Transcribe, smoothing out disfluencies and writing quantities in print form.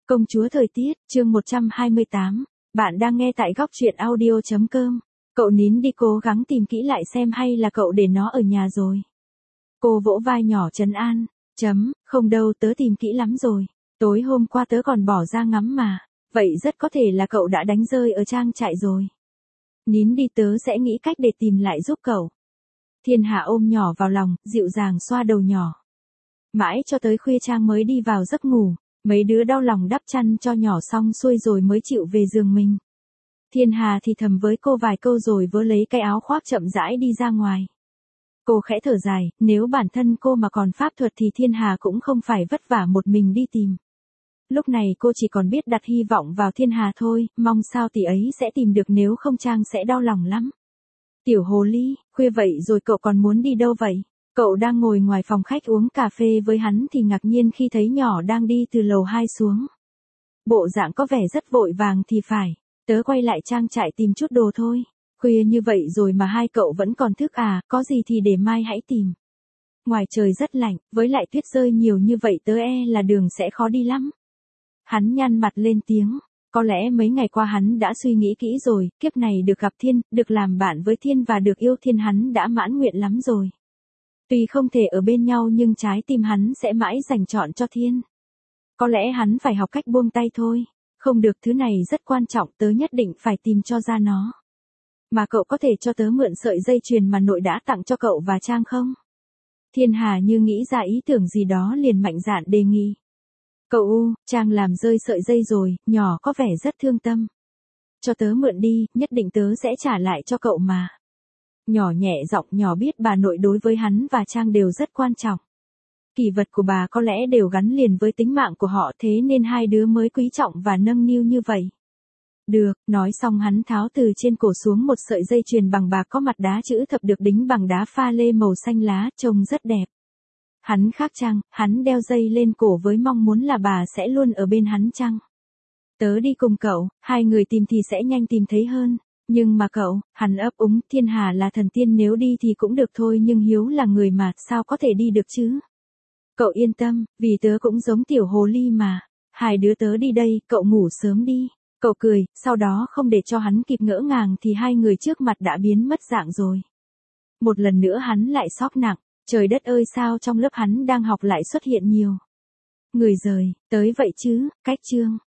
Công chúa thời tiết, chương 128. Bạn đang nghe tại góc truyện audio.com. Cậu nín đi, cố gắng tìm kỹ lại xem hay là cậu để nó ở nhà rồi. Cô vỗ vai nhỏ trấn an. Không đâu, tớ tìm kỹ lắm rồi. Tối hôm qua tớ còn bỏ ra ngắm mà. Vậy rất có thể là cậu đã đánh rơi ở trang trại rồi. Nín đi, tớ sẽ nghĩ cách để tìm lại giúp cậu. Thiên Hà ôm nhỏ vào lòng, dịu dàng xoa đầu nhỏ. Mãi cho tới khuya Trang mới đi vào giấc ngủ. Mấy đứa đau lòng đắp chăn cho nhỏ xong xuôi rồi mới chịu về giường mình. Thiên Hà thì thầm với cô vài câu rồi vớ lấy cái áo khoác chậm rãi đi ra ngoài. Cô khẽ thở dài, nếu bản thân cô mà còn pháp thuật thì Thiên Hà cũng không phải vất vả một mình đi tìm. Lúc này cô chỉ còn biết đặt hy vọng vào Thiên Hà thôi, mong sao tỷ ấy sẽ tìm được, nếu không Trang sẽ đau lòng lắm. Tiểu hồ ly, khuya vậy rồi cậu còn muốn đi đâu vậy? Cậu đang ngồi ngoài phòng khách uống cà phê với hắn thì ngạc nhiên khi thấy nhỏ đang đi từ lầu 2 xuống. Bộ dạng có vẻ rất vội vàng thì phải. Tớ quay lại trang trại tìm chút đồ thôi. Khuya như vậy rồi mà hai cậu vẫn còn thức à, có gì thì để mai hãy tìm. Ngoài trời rất lạnh, với lại tuyết rơi nhiều như vậy tớ là đường sẽ khó đi lắm. Hắn nhăn mặt lên tiếng. Có lẽ mấy ngày qua hắn đã suy nghĩ kỹ rồi, kiếp này được gặp Thiên, được làm bạn với Thiên và được yêu Thiên hắn đã mãn nguyện lắm rồi. Tuy không thể ở bên nhau nhưng trái tim hắn sẽ mãi dành trọn cho Thiên. Có lẽ hắn phải học cách buông tay thôi. Không được, thứ này rất quan trọng, tớ nhất định phải tìm cho ra nó. Mà cậu có thể cho tớ mượn sợi dây chuyền mà nội đã tặng cho cậu và Trang không? Thiên Hà như nghĩ ra ý tưởng gì đó liền mạnh dạn đề nghị. Cậu Trang làm rơi sợi dây rồi, nhỏ có vẻ rất thương tâm. Cho tớ mượn đi, nhất định tớ sẽ trả lại cho cậu mà. Nhỏ nhẹ giọng, nhỏ biết bà nội đối với hắn và Trang đều rất quan trọng. Kỷ vật của bà có lẽ đều gắn liền với tính mạng của họ, thế nên hai đứa mới quý trọng và nâng niu như vậy. Được, nói xong hắn tháo từ trên cổ xuống một sợi dây chuyền bằng bạc có mặt đá chữ thập được đính bằng đá pha lê màu xanh lá, trông rất đẹp. Hắn khác Trang, hắn đeo dây lên cổ với mong muốn là bà sẽ luôn ở bên hắn chăng? Tớ đi cùng cậu, hai người tìm thì sẽ nhanh tìm thấy hơn. Nhưng mà cậu, hắn ấp úng, Thiên Hà là thần tiên, nếu đi thì cũng được thôi, nhưng Hiếu là người mà, sao có thể đi được chứ? Cậu yên tâm, vì tớ cũng giống tiểu hồ ly mà. Hai đứa tớ đi đây, cậu ngủ sớm đi. Cậu cười, sau đó không để cho hắn kịp ngỡ ngàng thì hai người trước mặt đã biến mất dạng rồi. Một lần nữa hắn lại sốc nặng, trời đất ơi sao trong lớp hắn đang học lại xuất hiện nhiều người rời, tới vậy chứ, cách chương.